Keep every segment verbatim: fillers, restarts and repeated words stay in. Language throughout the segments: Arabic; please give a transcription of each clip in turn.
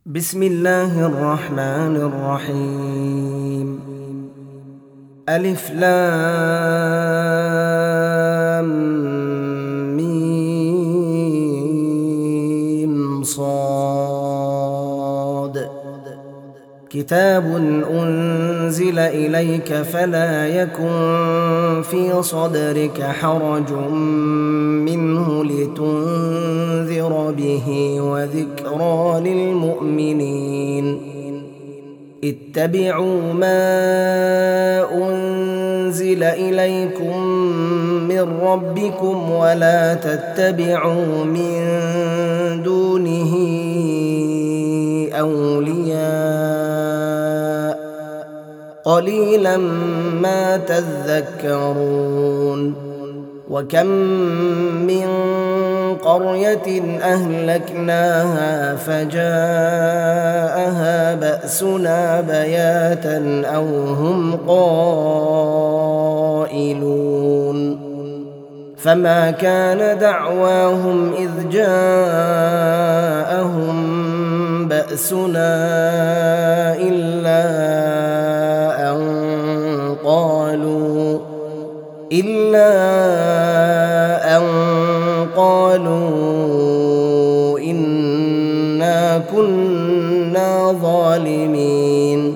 بسم الله الرحمن الرحيم. ألف لام ميم صاد. كتاب أنزل إليك فلا يكن في صدرك حرج منه لتنذر به وذكرى للمؤمنين. اتبعوا ما أنزل إليكم من ربكم ولا تتبعوا من دونه أولياء قليلا ما تذكرون. وكم من قرية أهلكناها فجاءها بأسنا بياتا أو هم قائلون. فما كان دعواهم إذ جاءهم بأسنا إلا أن قالوا إلا أن قالوا إنا كنا ظالمين.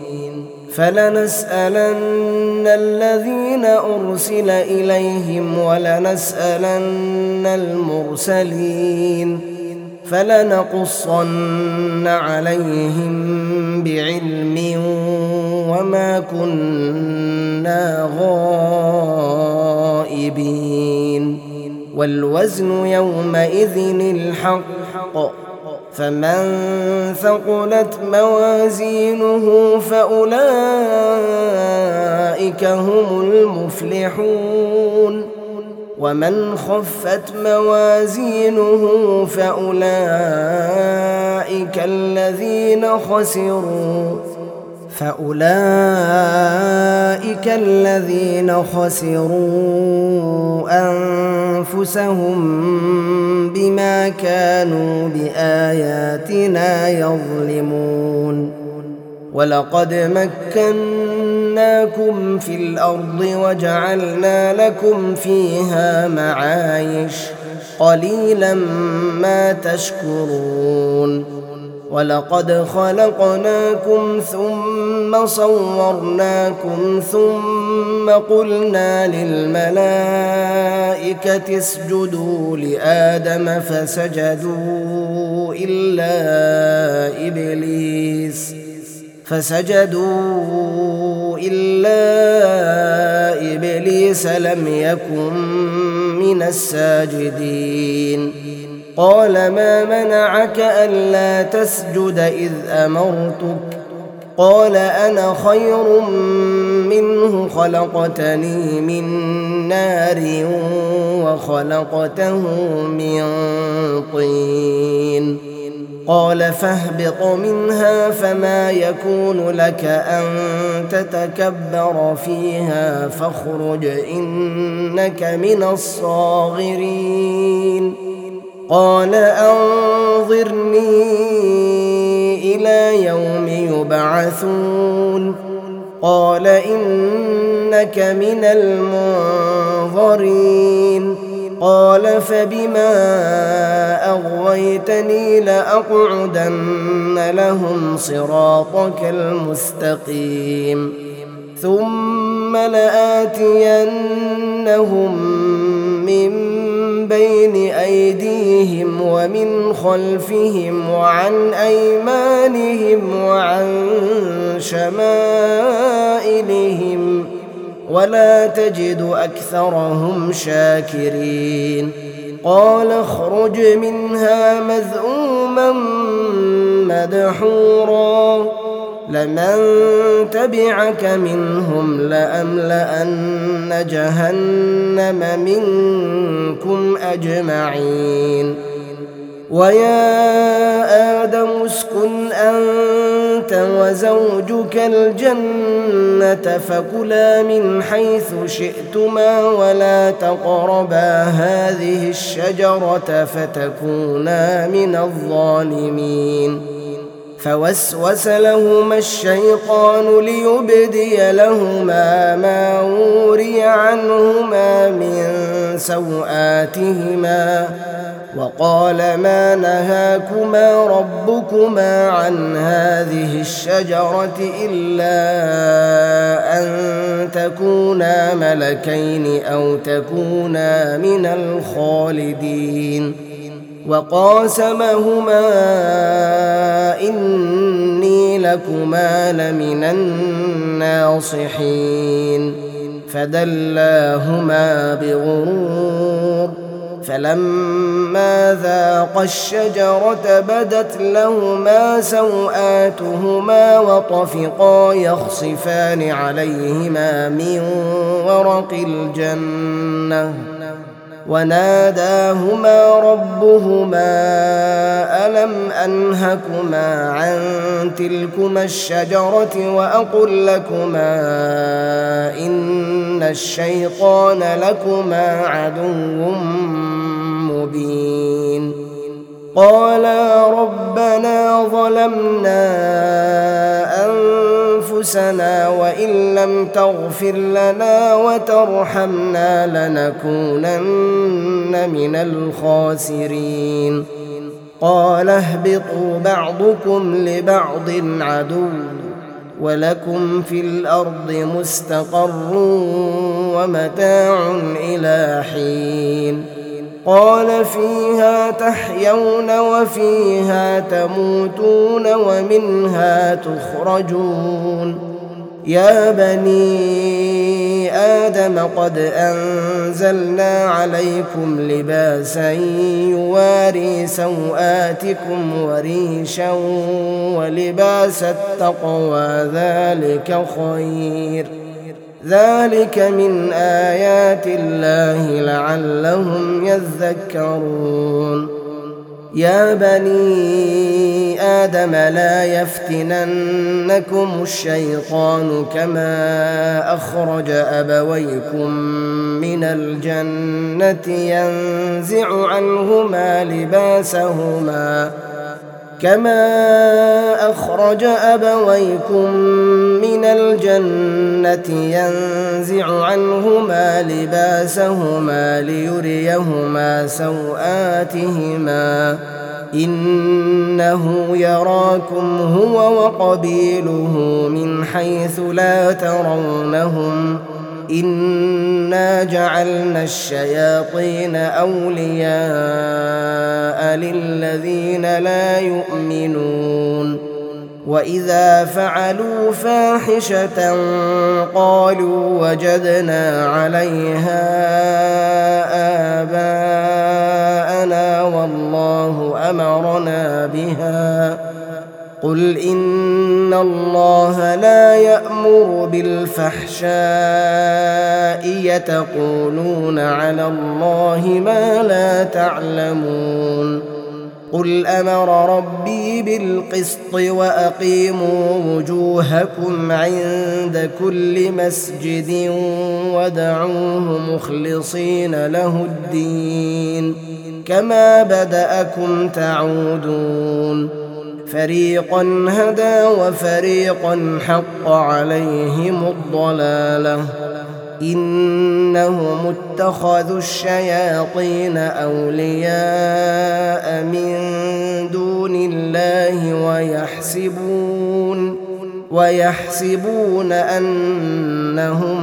فلنسألن الذين أرسل إليهم ولنسألن المرسلين فلنقصن عليهم بعلم وما كنا غائبين. والوزن يومئذ الحق، فمن ثقلت موازينه فأولئك هم المفلحون. ومن خفت موازينه فأولئك الذين خسروا فأولئك الذين خسروا أنفسهم بما كانوا بآياتنا يظلمون. ولقد مكناكم في الأرض وجعلنا لكم فيها معايش قليلا ما تشكرون. ولقد خلقناكم ثم صورناكم ثم قلنا للملائكة اسجدوا لآدم فسجدوا إلا إبليس فسجدوا إلا إبليس لم يكن من الساجدين. قال ما منعك ألا تسجد إذ أمرتك؟ قال أنا خير منه خلقتني من نار وخلقته من طين. قال فاهبط منها فما يكون لك أن تتكبر فيها فاخرج إنك من الصاغرين. قال أنظرني إلى يوم يبعثون. قال إنك من المنظرين. قال فبما أغويتني لأقعدن لهم صراطك المستقيم ثم لآتينهم من بين أيديهم ومن خلفهم وعن أيمانهم وعن شمائلهم ولا تجد أكثرهم شاكرين. قال اخرج منها مذءوما مدحورا لمن تبعك منهم لأملأن جهنم منكم أجمعين. ويا آدم اسكن أنت وزوجك الجنة فكلا من حيث شئتما ولا تقربا هذه الشجرة فتكونا من الظالمين فوسوس لهما الشيطان ليبدي لهما ما وري عنهما من سوآتهما وقال ما نهاكما ربكما عن هذه الشجرة إلا أن تكونا ملكين أو تكونا من الخالدين وقاسمهما إني لكما لمن الناصحين فدلاهما بغرور فلما ذاقا الشجرة بدت لهما سوآتهما وطفقا يخصفان عليهما من ورق الجنة وناداهما ربهما ألم أنهكما عن تلكما الشجرة وأقل لكما إن الشيطان لكما عدو مبين قالا ربنا ظلمنا أنفسنا وإن لم تغفر لنا وترحمنا لنكونن من الخاسرين قال اهبطوا بعضكم لبعض عدو ولكم في الأرض مستقر ومتاع إلى حين قال فيها تحيون وفيها تموتون ومنها تخرجون يا بني آدم قد أنزلنا عليكم لباسا يواري سوآتكم وريشا ولباس التقوى ذلك خير ذلك من آيات الله لعلهم يذكرون يا بني آدم لا يفتننكم الشيطان كما أخرج أبويكم من الجنة ينزع عنهما لباسهما كما أخرج أبويكم من الجنة ينزع عنهما لباسهما ليريهما سوآتهما إنه يراكم هو وقبيله من حيث لا ترونهم إنا جعلنا الشياطين أولياء للذين لا يؤمنون وإذا فعلوا فاحشة قالوا وجدنا عليها آباءنا والله أمرنا بها قل إن الله لا يأمر بالفحشاء يتقولون على الله ما لا تعلمون قل أمر ربي بالقسط وأقيموا وجوهكم عند كل مسجد ودعوه مخلصين له الدين كما بدأكم تعودون فريقا هدى وفريقا حق عليهم الضلالة إنهم اتخذوا الشياطين أولياء من دون الله ويحسبون ويحسبون أنهم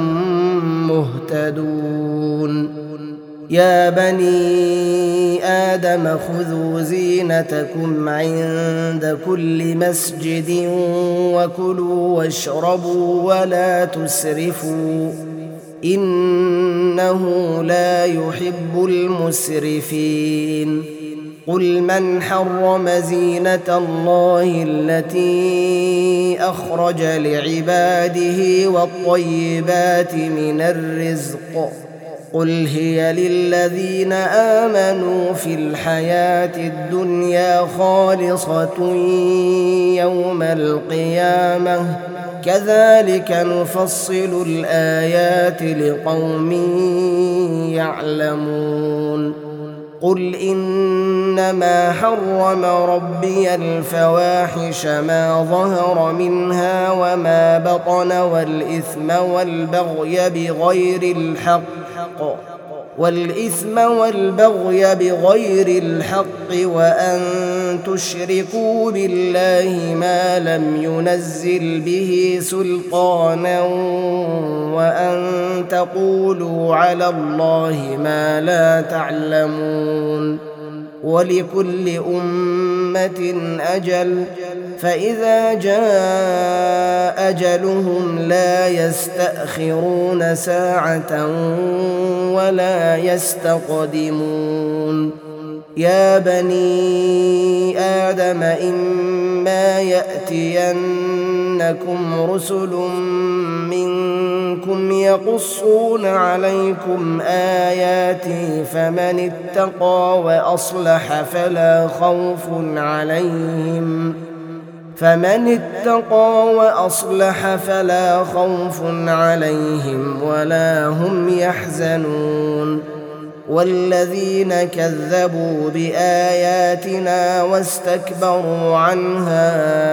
مهتدون يا بني آدم خذوا زينتكم عند كل مسجد وكلوا واشربوا ولا تسرفوا إنه لا يحب المسرفين قل من حرم زينة الله التي أخرج لعباده والطيبات من الرزق قل هي للذين آمنوا في الحياة الدنيا خالصة يوم القيامة كذلك نفصل الآيات لقوم يعلمون قل إنما حرم ربي الفواحش ما ظهر منها وما بطن والإثم والبغي بغير الحق والإثم والبغي بغير الحق وأن تشركوا بالله ما لم ينزل به سلطانا وأن تقولوا على الله ما لا تعلمون ولكل أمة أجل فإذا جاء أجلهم لا يستأخرون ساعة ولا يستقدمون يا بني آدم إما يأتينكم رسل منكم يقصون عليكم آياتي فمن اتقى وأصلح فلا خوف عليهم فمن اتقى وأصلح فلا خوف عليهم ولا هم يحزنون والذين كذبوا بآياتنا واستكبروا عنها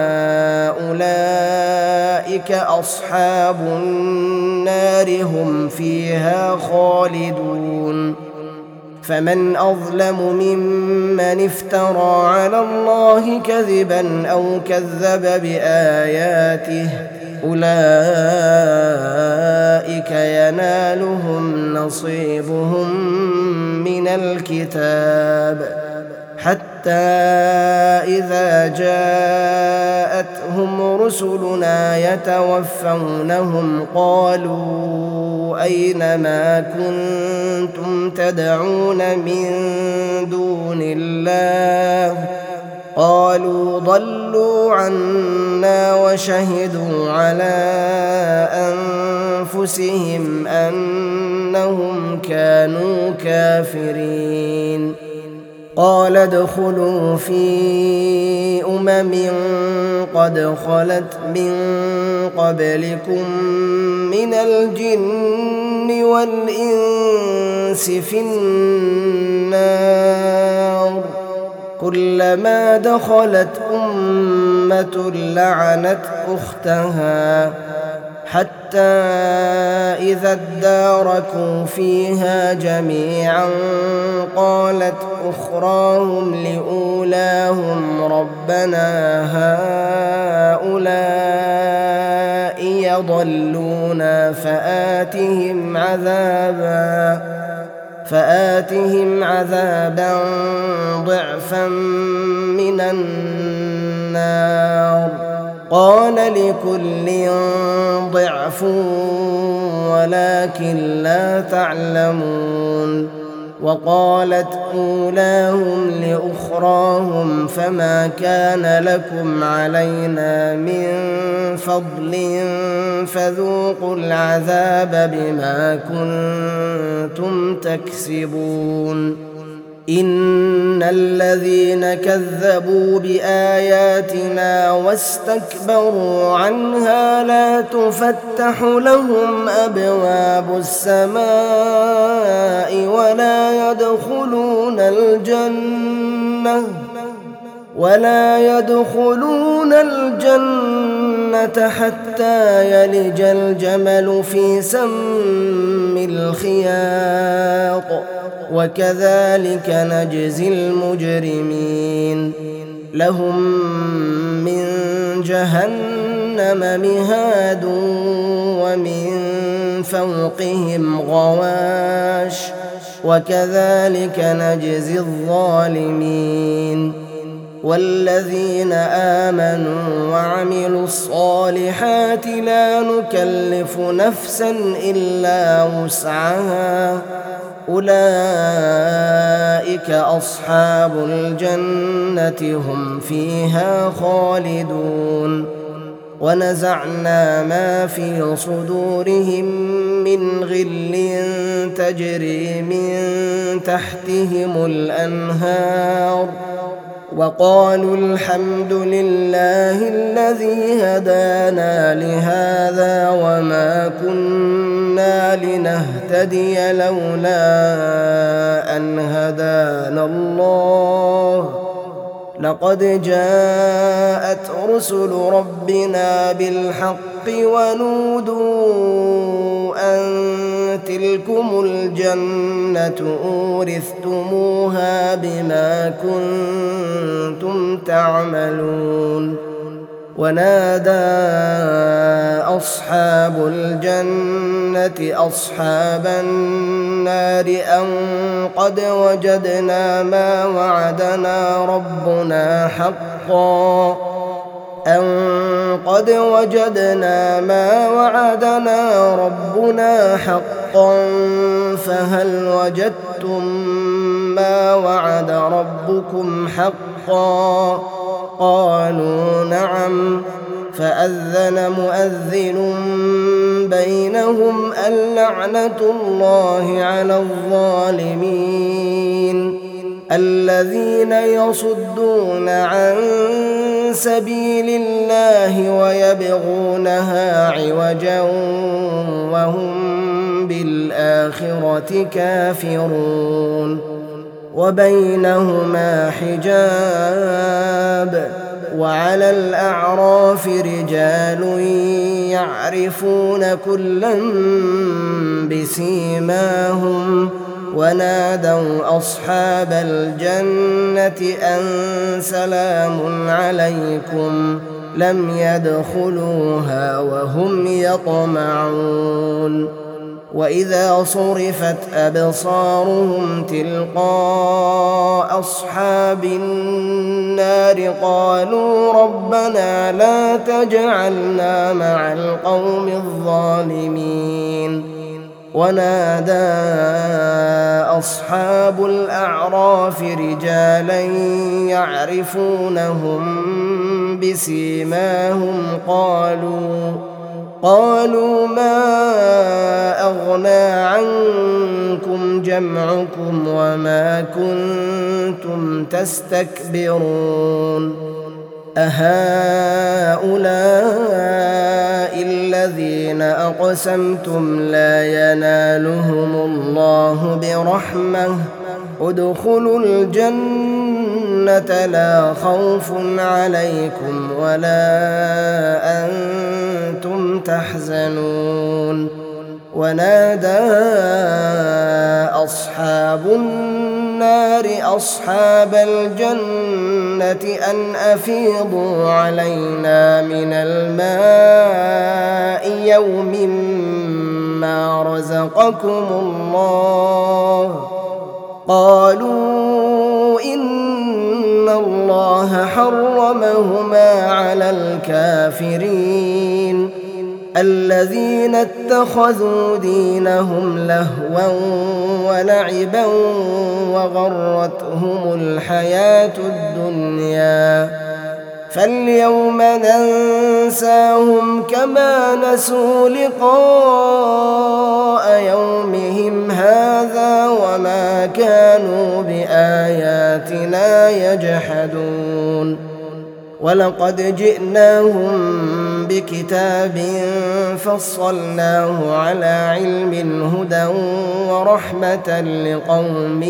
أولئك أصحاب النار هم فيها خالدون فمن أظلم ممن افترى على الله كذبا أو كذب بآياته أولئك ينالهم نصيبهم من الكتاب حتى إذا جاءتهم رسلنا يتوفونهم قالوا أين ما كنتم تدعون من دون الله قالوا ضلوا عنا وشهدوا على أنفسهم أنهم كانوا كافرين قال ادخلوا في أمم قد خلت من قبلكم من الجن والإنس في النار كلما دخلت أمة لعنت أختها حتى إذا اداركوا فيها جميعا قالت أخراهم لأولاهم ربنا هؤلاء يضلونا فآتهم عذابا فآتهم عذابا ضعفا من النار قال لكل ضعف ولكن لا تعلمون وقالت أولاهم لأخراهم فما كان لكم علينا من فضل فذوقوا العذاب بما كنتم تكسبون إن الذين كذبوا بآياتنا واستكبروا عنها لا تفتح لهم أبواب السماء ولا يدخلون الجنة ولا يدخلون الجنة حتى يلج الجمل في سم الخياط وكذلك نجزي المجرمين لهم من جهنم مهاد ومن فوقهم غواش وكذلك نجزي الظالمين والذين آمنوا وعملوا الصالحات لا نكلف نفسا إلا وسعها أولئك أصحاب الجنة هم فيها خالدون ونزعنا ما في صدورهم من غل تجري من تحتهم الأنهار وقالوا الحمد لله الذي هدانا لهذا وما كنا لنهتدي لولا أن هدانا الله لقد جاءت رسل ربنا بالحق ونودوا أن تلكم الجنة أورثتموها بما كنتم تعملون ونادى أصحاب الجنة أصحاب النار أن قد وجدنا ما وعدنا ربنا حقا أن قد وجدنا ما وعدنا ربنا حقا فهل وجدتم ما وعد ربكم حقا قالوا نعم فأذن مؤذن بينهم اللعنة الله على الظالمين الذين يصدون عن سبيل الله ويبغونها عوجا وهم بالآخرة كافرون وبينهما حجاب وعلى الأعراف رجال يعرفون كلا بسيماهم ونادوا أصحاب الجنة أن سلام عليكم لم يدخلوها وهم يطمعون وإذا صرفت أبصارهم تلقاء أصحاب النار قالوا ربنا لا تجعلنا مع القوم الظالمين ونادى أصحاب الأعراف رجالا يعرفونهم بسيماهم قالوا قالوا ما أغنى عنكم جمعكم وما كنتم تستكبرون أهؤلاء الذين أقسمتم لا ينالهم الله برحمة ادخلوا الجنة لا خوف عليكم ولا أنتم تحزنون ونادى أصحاب النار أصحاب الجنة أن أفيضوا علينا من الماء يوم ما رزقكم الله قالوا إن الله حرمهما على الكافرين الذين اتخذوا دينهم لهوا ولعبا وغرتهم الحياة الدنيا فاليوم ننساهم كما نسوا لقاء يومهم هذا وما كانوا بآياتنا يجحدون ولقد جئناهم بكتاب فصلناه على علم هدى ورحمة لقوم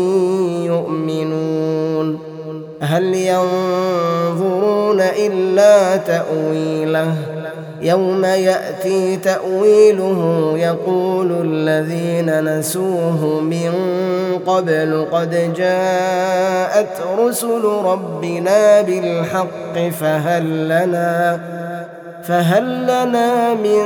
يؤمنون هل ينظرون إلا تأويله يوم يأتي تأويله يقول الذين نسوه من قبل قد جاءت رسل ربنا بالحق فهل لنا فهل لنا من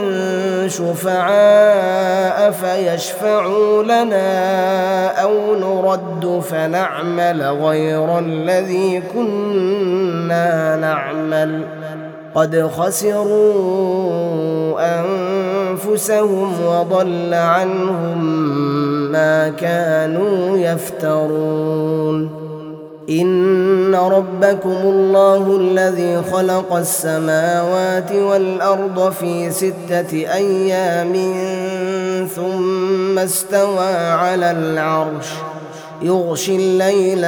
شفعاء فيشفعوا لنا أو نرد فنعمل غير الذي كنا نعمل قد خسروا أنفسهم وضل عنهم ما كانوا يفترون إن ربكم الله الذي خلق السماوات والأرض في ستة أيام ثم استوى على العرش يغشي الليل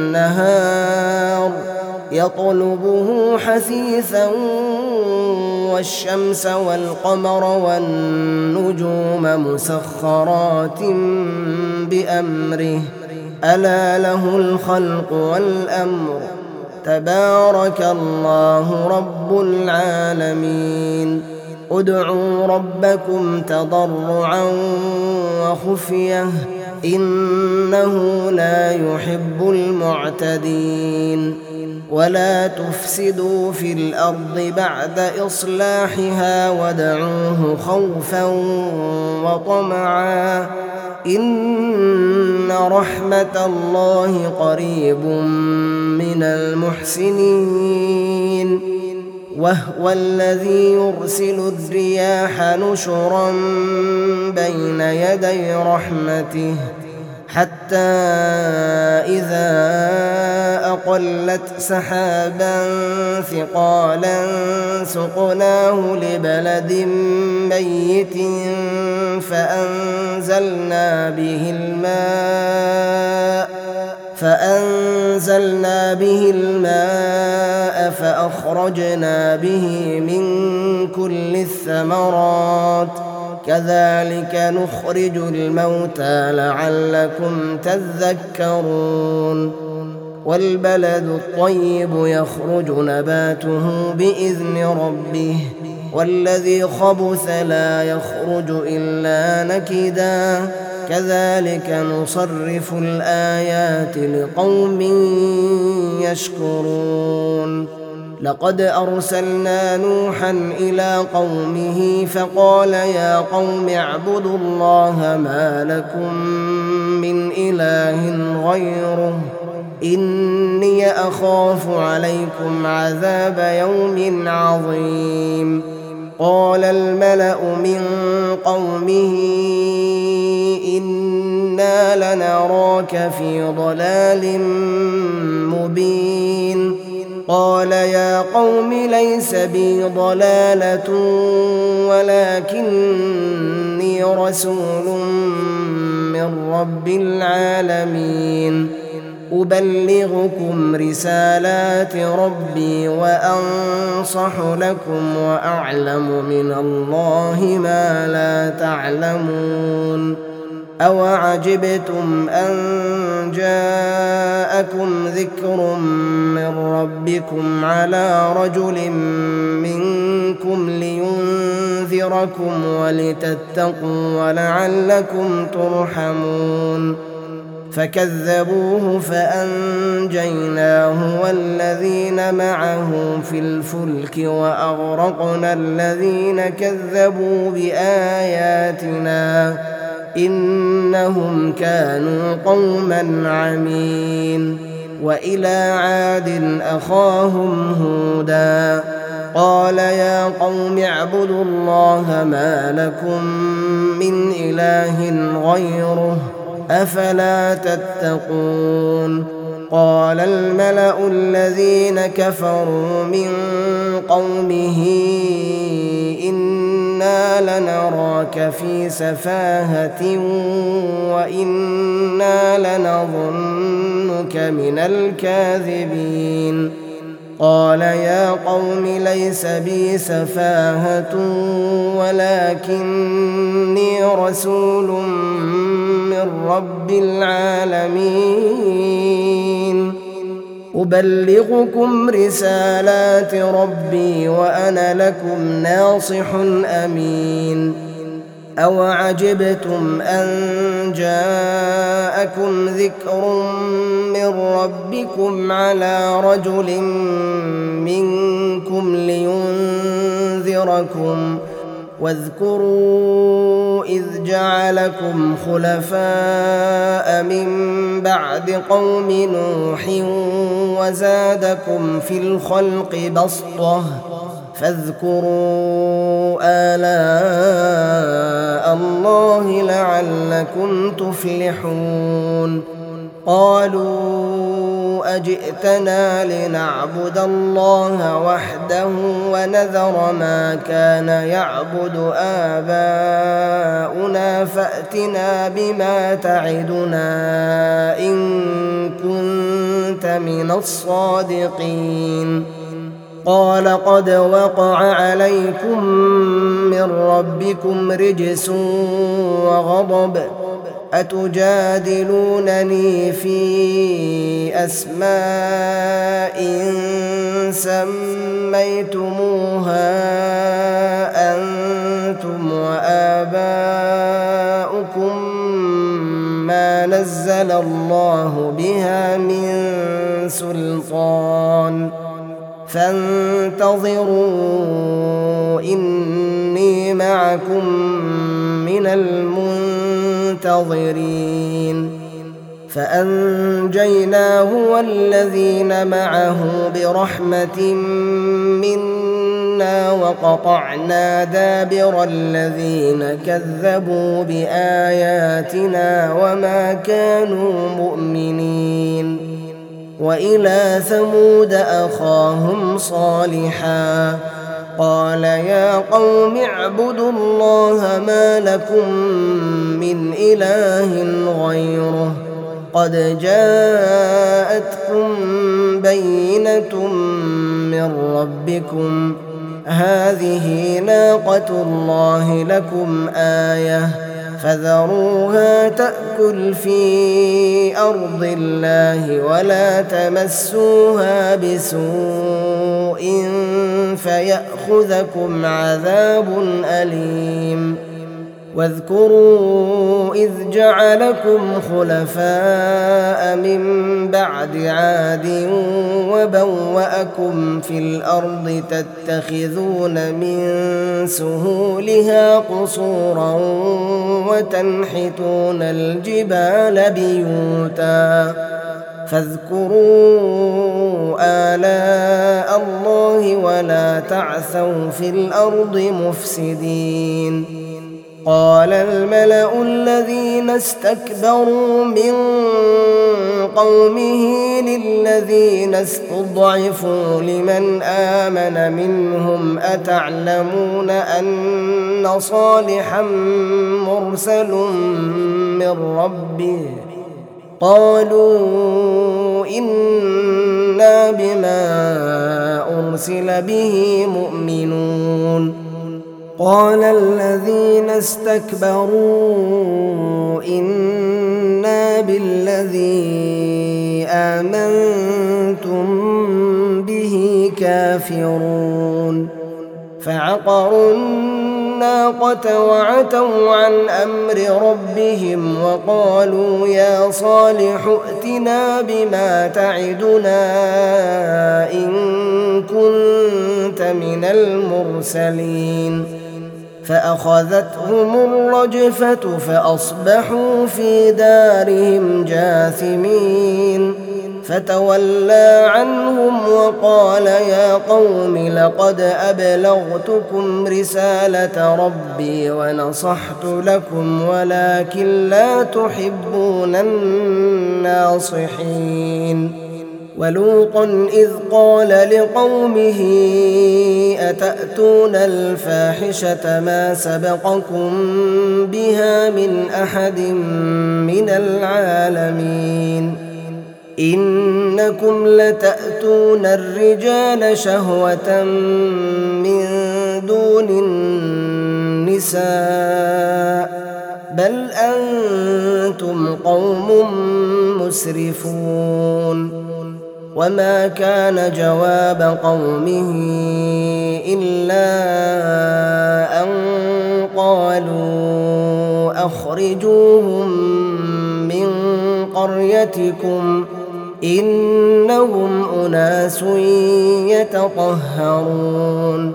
النهار يطلبه حثيثا والشمس والقمر والنجوم مسخرات بأمره ألا له الخلق والأمر تبارك الله رب العالمين ادعوا ربكم تضرعا وخفية إنه لا يحب المعتدين ولا تفسدوا في الأرض بعد إصلاحها وادعوه خوفا وطمعا إن رحمة الله قريب من المحسنين وهو الذي يرسل الرياح نشرا بين يدي رحمته حتى إذا أقلت سحابا ثقالا سقناه لبلد ميت فأنزلنا به الماء فأنزلنا به الماء فأخرجنا به من كل الثمرات كذلك نخرج الموتى لعلكم تذكرون والبلد الطيب يخرج نباته بإذن ربه والذي خبث لا يخرج إلا نكدا كذلك نصرف الآيات لقوم يشكرون لقد أرسلنا نوحا إلى قومه فقال يا قوم اعبدوا الله ما لكم من إله غيره إني أخاف عليكم عذاب يوم عظيم قال الملأ من قومه إنا لنراك في ضلال مبين قال يا قوم ليس بي ضلالة ولكني رسول من رب العالمين أبلغكم رسالات ربي وأنصح لكم وأعلم من الله ما لا تعلمون أوعجبتم أن جاءكم ذكر من ربكم على رجل منكم لينذركم ولتتقوا ولعلكم ترحمون فكذبوه فأنجيناه والذين معه في الفلك وأغرقنا الذين كذبوا بآياتنا إنهم كانوا قوما عمين وإلى عاد أخاهم هودا قال يا قوم اعبدوا الله ما لكم من إله غيره أفلا تتقون قال الملأ الذين كفروا من قومه إنا لنراك في سفاهة وإنا لنظنك من الكاذبين قال يا قوم ليس بي سفاهة ولكني رسول من رب العالمين أبلغكم رسالات ربي وأنا لكم ناصح أمين أوعجبتم أن جاءكم ذكر من ربكم على رجل منكم لينذركم واذكروا إذ جعلكم خلفاء من بعد قوم نوح وزادكم في الخلق بسطة فاذكروا آلاء الله لعلكم تفلحون قالوا أجئتنا لنعبد الله وحده ونذر ما كان يعبد آباؤنا فأتنا بما تعدنا إن كنت من الصادقين قال قد وقع عليكم من ربكم رجس وغضب أتجادلونني في أسماء سميتموها أنتم وآباؤكم ما نزل الله بها من سلطان فانتظروا إني معكم من المنتظرين فأنجيناه والذين معه برحمة منا وقطعنا دابر الذين كذبوا بآياتنا وما كانوا مؤمنين وإلى ثمود أخاهم صالحا قال يا قوم اعبدوا الله ما لكم من إله غيره قد جاءتكم بينة من ربكم هذه ناقة الله لكم آية فذروها تأكل في أرض الله ولا تمسوها بسوء فيأخذكم عذاب أليم واذكروا إذ جعلكم خلفاء من بعد عاد وبوأكم في الأرض تتخذون من سهولها قصورا وتنحتون الجبال بيوتا فاذكروا آلاء الله ولا تعثوا في الأرض مفسدين قال الملأ الذين استكبروا من قومه للذين استضعفوا لمن آمن منهم أتعلمون أن صالحا مرسل من ربه قالوا إنا بما أرسل به مؤمنون قال الذين استكبروا إنا بالذي آمنتم به كافرون فعقروا الناقة وعتوا عن أمر ربهم وقالوا يا صالح ائتنا بما تعدنا إن كنت من المرسلين فأخذتهم الرجفة فأصبحوا في دارهم جاثمين فتولى عنهم وقال يا قوم لقد أبلغتكم رسالة ربي ونصحت لكم ولكن لا تحبون الناصحين ولوطا إذ قال لقومه أتأتون الفاحشة ما سبقكم بها من أحد من العالمين إنكم لتأتون الرجال شهوة من دون النساء بل أنتم قوم مسرفون وما كان جواب قومه إلا أن قالوا أخرجوهم من قريتكم إنهم أناس يتطهرون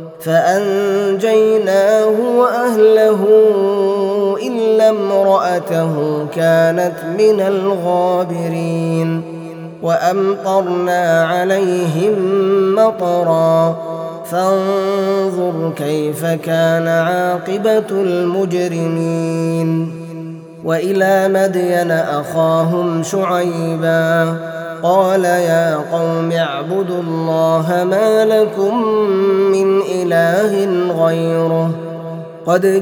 فأنجيناه وأهله إلا امرأته كانت من الغابرين وأمطرنا عليهم مطرا فانظر كيف كان عاقبة المجرمين وإلى مدين أخاهم شعيبا قال يا قوم اعبدوا الله ما لكم من إله غيره قد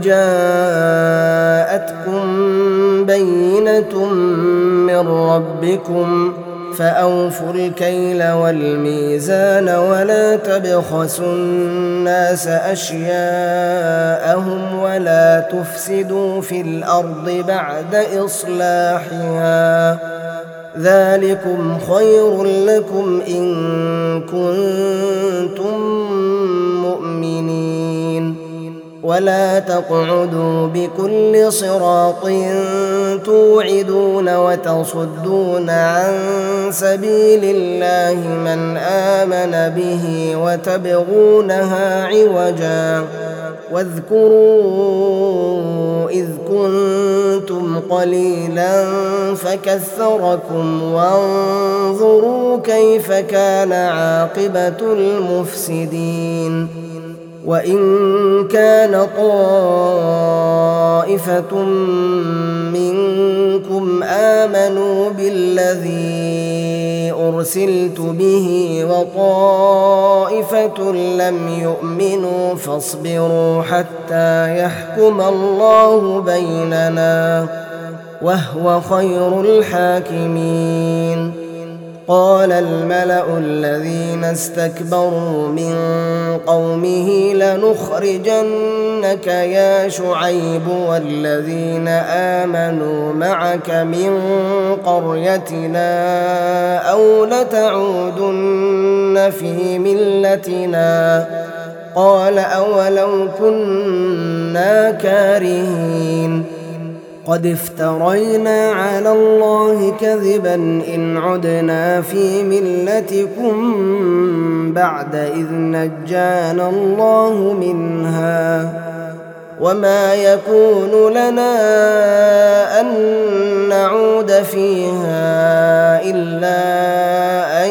جاءتكم بينة من ربكم فأوفوا الكيل والميزان ولا تبخسوا الناس أشياءهم ولا تفسدوا في الأرض بعد إصلاحها ذلكم خير لكم إن كنتم مؤمنين ولا تقعدوا بكل صراط توعدون وتصدون عن سبيل الله من آمن به وتبغونها عوجا واذكروا إذ كنتم قليلا فكثركم وانظروا كيف كان عاقبة المفسدين وإن كان طائفة منكم آمنوا بالذي أرسلت به وطائفة لم يؤمنوا فاصبروا حتى يحكم الله بيننا وهو خير الحاكمين قال الملأ الذين استكبروا من قومه لنخرجنك يا شعيب والذين آمنوا معك من قريتنا أو لتعودن في ملتنا قال أولو كنا كارهين قد افترينا على الله كذبا إن عدنا في ملتكم بعد إذ نجانا الله منها وما يكون لنا أن نعود فيها إلا أن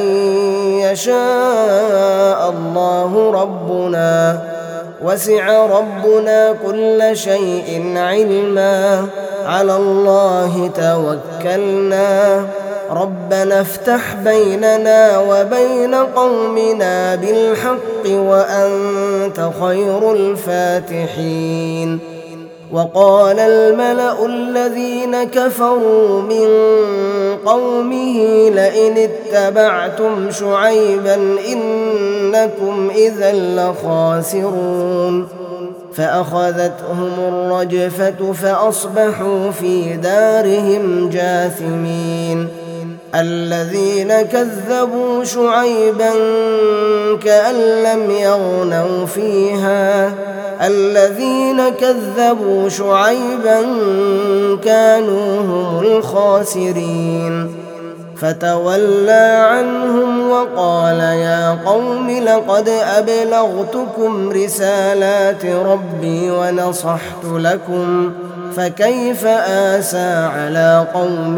يشاء الله ربنا وسع ربنا كل شيء علما على الله توكلنا ربنا افتح بيننا وبين قومنا بالحق وأنت خير الفاتحين وقال الملأ الذين كفروا من قومه لئن اتبعتم شعيبا إنكم إذا لخاسرون فأخذتهم الرجفة فأصبحوا في دارهم جاثمين الذين كذبوا شعيبا كأن لم يغنوا فيها الذين كذبوا شعيبا كانوا هم الخاسرين فتولى عنهم وقال يا قوم لقد أبلغتكم رسالات ربي ونصحت لكم فكيف آسى على قوم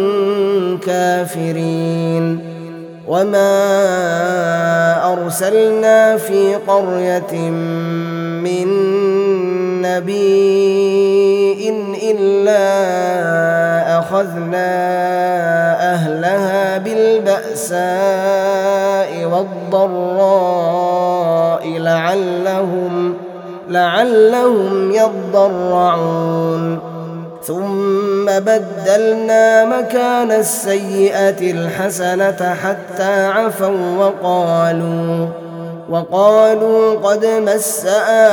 كافرين وما أرسلنا في قرية من نبي إلا أخذنا أهلها بالبأساء والضراء لعلهم لعلهم يضرعون ثم بدلنا مكان السيئة الحسنة حتى عفوا وقالوا وقالوا قد مس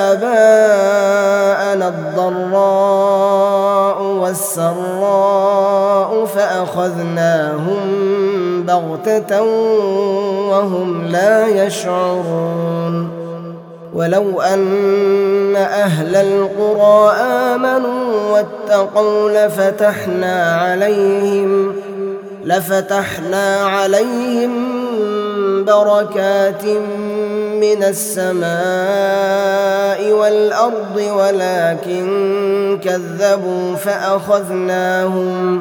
آباءنا الضراء والسراء فأخذناهم بغتة وهم لا يشعرون ولو أن أهل القرى آمنوا واتقوا لفتحنا عليهم لفتحنا عليهم بركات من السماء والأرض ولكن كذبوا فأخذناهم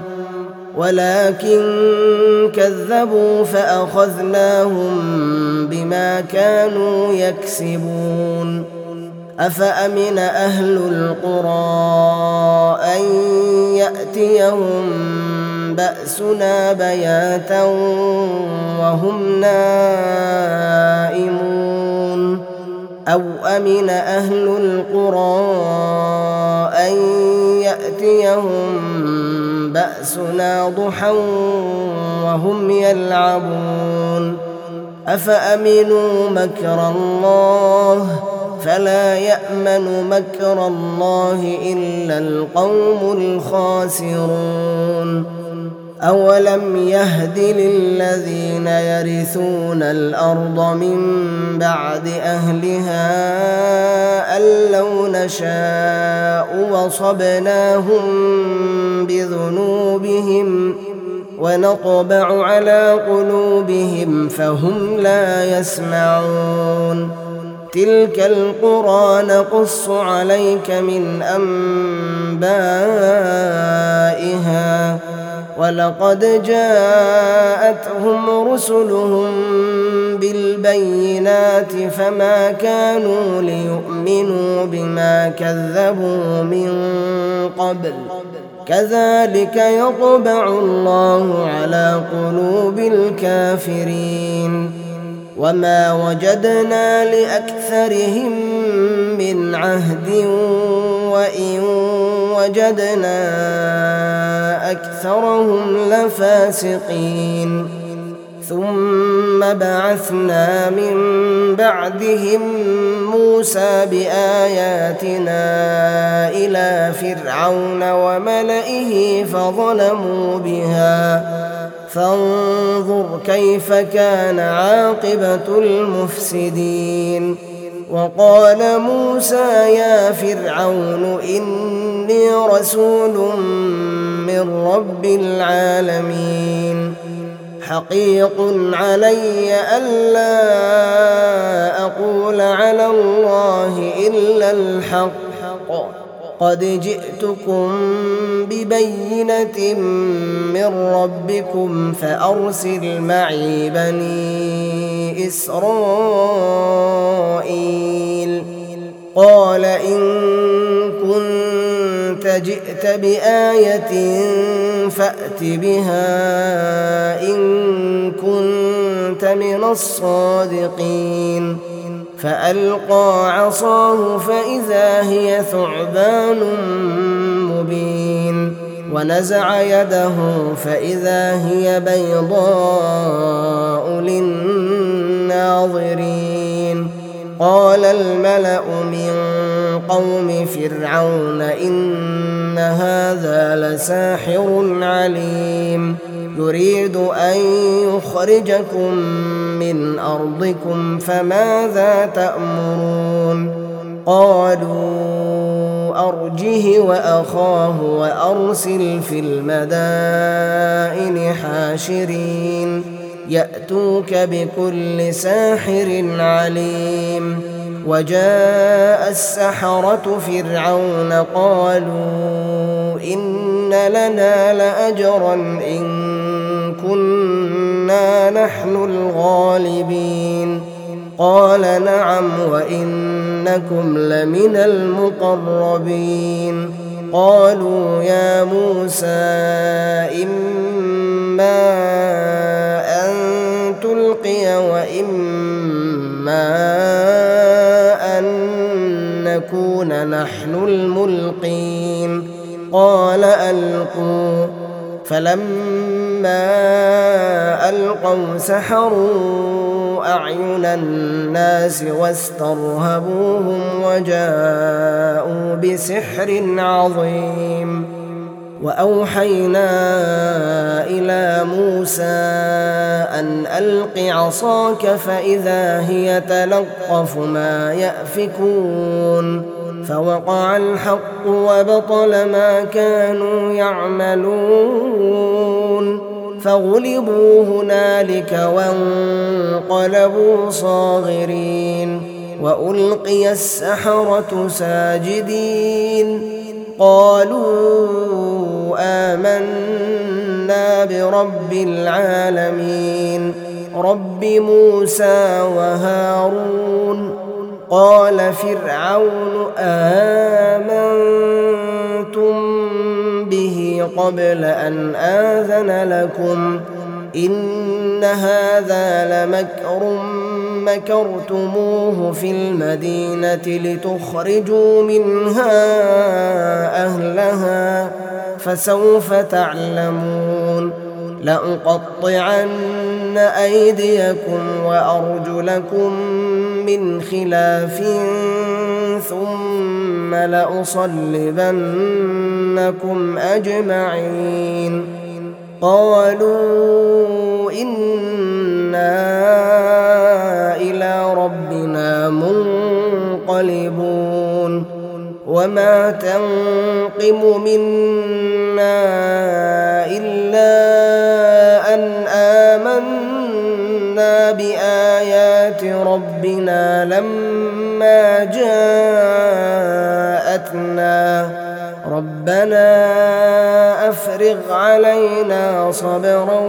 ولكن كذبوا فأخذناهم بما كانوا يكسبون أفأمن أهل القرى أن يأتيهم بأسنا بياتا وهم نائمون أو أمن أهل القرى أن يأتيهم بأسنا ضحى وهم يلعبون أفأمنوا مكر الله فلا يأمن مكر الله إلا القوم الخاسرون أولم يهد للذين يرثون الأرض من بعد أهلها أن لو نشاء وصبناهم بذنوبهم ونطبع على قلوبهم فهم لا يسمعون تلك القرى نقص عليك من أنبائها ولقد جاءتهم رسلهم بالبينات فما كانوا ليؤمنوا بما كذبوا من قبل كذلك يطبع الله على قلوب الكافرين وما وجدنا لأكثرهم من عهد وإن وجدنا أكثرهم لفاسقين ثم بعثنا من بعدهم موسى بآياتنا إلى فرعون وملئه فظلموا بها فانظر كيف كان عاقبة المفسدين وقال موسى يا فرعون إني رسول من رب العالمين حقيق علي ألا أقول على الله إلا الحق قد جئتكم ببينة من ربكم فأرسل معي بني إسرائيل قال إن كنت جئت بآية فأت بها إن كنت من الصادقين فألقى عصاه فإذا هي ثعبان مبين ونزع يده فإذا هي بيضاء للناظرين قال الملأ من قوم فرعون إن هذا لساحر عليم يريد أن يخرجكم من أرضكم فماذا تأمرون قالوا أرجه وأخاه وأرسل في المدائن حاشرين يأتوك بكل ساحر عليم وجاء السحرة فرعون قالوا إن لنا لأجرا إن كنا نحن الغالبين قال نعم وإنكم لمن المقربين قالوا يا موسى إما أن تلقي وإما أن نكون نحن الملقين قال ألقوا فلما ألقوا سحروا أعين الناس واسترهبوهم وجاءوا بسحر عظيم وأوحينا إلى موسى أن ألق عصاك فإذا هي تلقف ما يأفكون فوقع الحق وبطل ما كانوا يعملون فغلبوا هنالك وانقلبوا صاغرين وألقي السحرة ساجدين قالوا آمنا برب العالمين رب موسى وهارون قال فرعون آمنتم به قبل أن آذن لكم إن هذا لمكر مكرتموه في المدينة لتخرجوا منها أهلها فسوف تعلمون لأقطعن أيديكم وأرجلكم من خلاف ثم لأصلبنكم أجمعين قالوا إنا إلى ربنا منقلبون وما تنقم منا إلا أن آمنا بآيات ربنا لما جاءتنا ربنا أفرغ علينا صبرا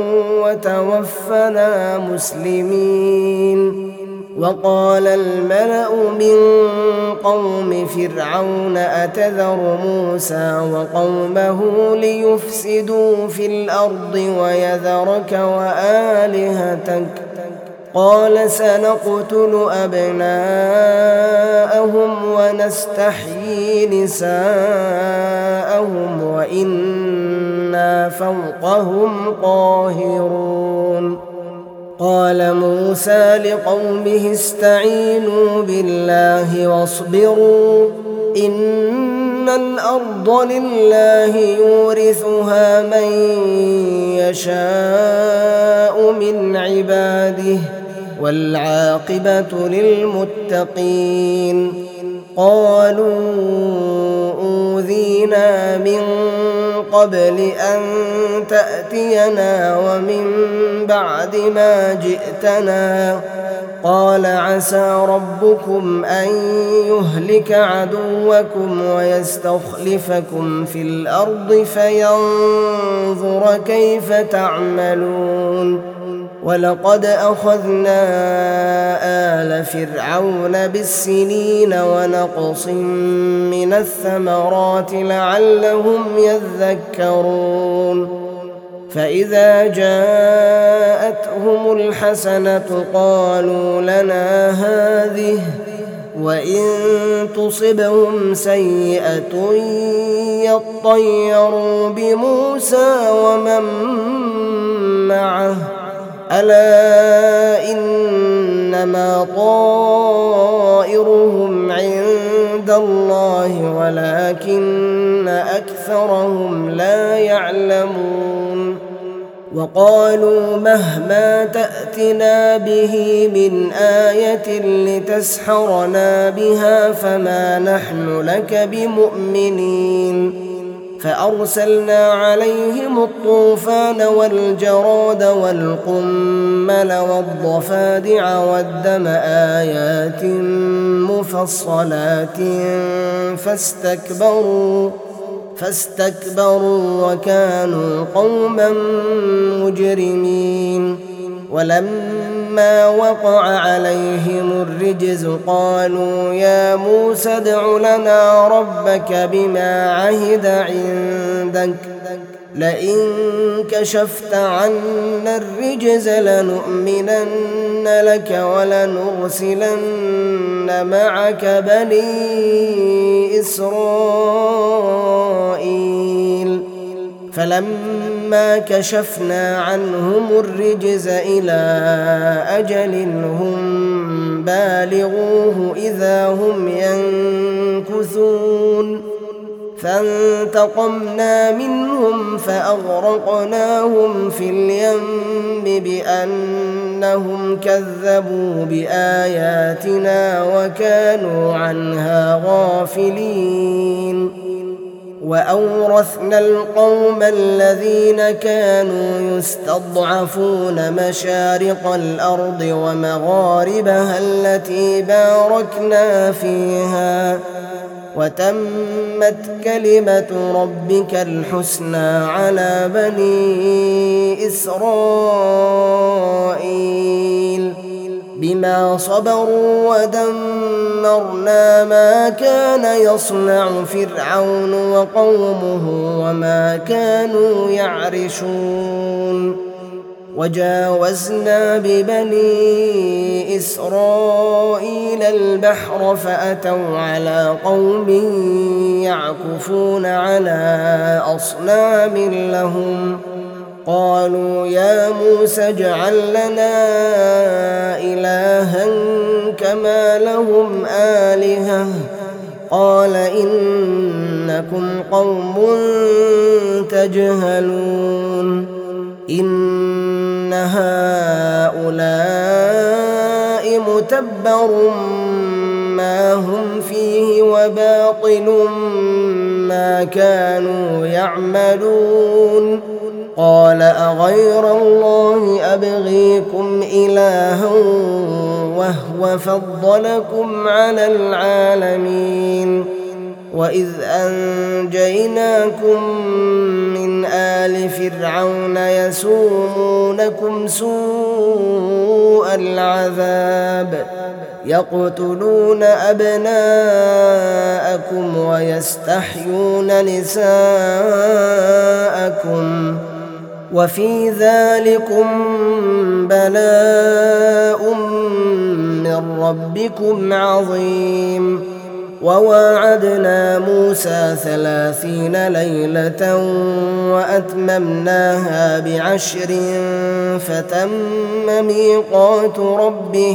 وتوفنا مسلمين وقال الملأ من قوم فرعون أتذر موسى وقومه ليفسدوا في الأرض ويذرك وآلهتك قال سنقتل أبناءهم ونستحيي نساءهم وإنا فوقهم قاهرون قال موسى لقومه استعينوا بالله واصبروا إن الأرض لله يورثها من يشاء من عباده والعاقبة للمتقين قالوا أوذينا من قبل أن تأتينا ومن بعد ما جئتنا قال عسى ربكم أن يهلك عدوكم ويستخلفكم في الأرض فينظر كيف تعملون ولقد أخذنا آل فرعون بالسنين ونقص من الثمرات لعلهم يذكرون فإذا جاءتهم الحسنة قالوا لنا هذه وإن تصبهم سيئة يطيروا بموسى ومن معه ألا إنما طائرهم عند الله ولكن أكثرهم لا يعلمون وقالوا مهما تأتنا به من آية لتسحرنا بها فما نحن لك بمؤمنين فأرسلنا عليهم الطوفان والجراد والقمل والضفادع والدم آيات مفصلات فاستكبروا فاستكبروا وكانوا قوما مجرمين ولما وقع عليهم الرجز قالوا يا موسى ادع لنا ربك بما عهد عندك لئن كشفت عنا الرجز لنؤمنن لك ولنرسلن معك بني إسرائيل فلما كشفنا عنهم الرجز إلى أجل هم بالغوه إذا هم ينكثون فانتقمنا منهم فأغرقناهم في اليم بأنهم كذبوا بآياتنا وكانوا عنها غافلين وأورثنا القوم الذين كانوا يستضعفون مشارق الأرض ومغاربها التي باركنا فيها وتمت كلمة ربك الحسنى على بني إسرائيل بما صبروا ودمرنا ما كان يصنع فرعون وقومه وما كانوا يعرشون وجاوزنا ببني إسرائيل البحر فأتوا على قوم يعكفون على أصنام لهم قالوا يا موسى اجعل لنا إلها كما لهم آلهة قال إنكم قوم تجهلون إن هؤلاء متبر ما هم فيه وباطل ما كانوا يعملون قال أغير الله أبغيكم إلها وهو فضلكم على العالمين وإذ أنجيناكم من آل فرعون يسومونكم سوء العذاب يقتلون أبناءكم ويستحيون نساءكم وفي ذلكم بلاء من ربكم عظيم وواعدنا موسى ثلاثين ليلة وأتممناها بعشر فتم ميقات ربه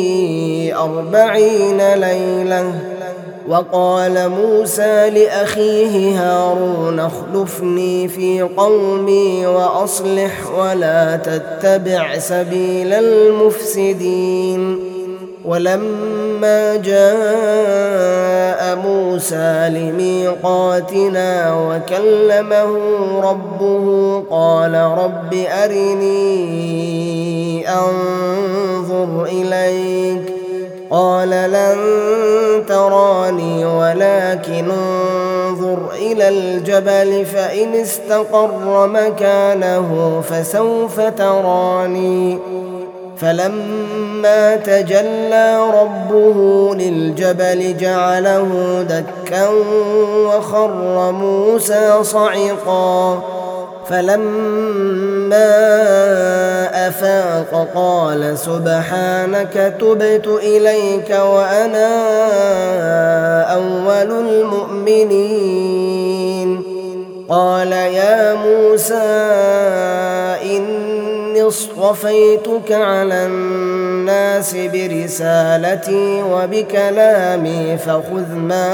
أربعين ليلة وقال موسى لأخيه هارون اخلفني في قومي وأصلح ولا تتبع سبيل المفسدين ولما جاء موسى لميقاتنا وكلمه ربه قال رب أرني أنظر إليك قال لن تراني ولكن انظر إلى الجبل فإن استقر مكانه فسوف تراني فلما تجلى ربه للجبل جعله دكا وخر موسى صعقا فلما أفاق قال سبحانك تبت إليك وأنا أول المؤمنين قال يا موسى إني اصطفيتك على الناس برسالتي وبكلامي فخذ ما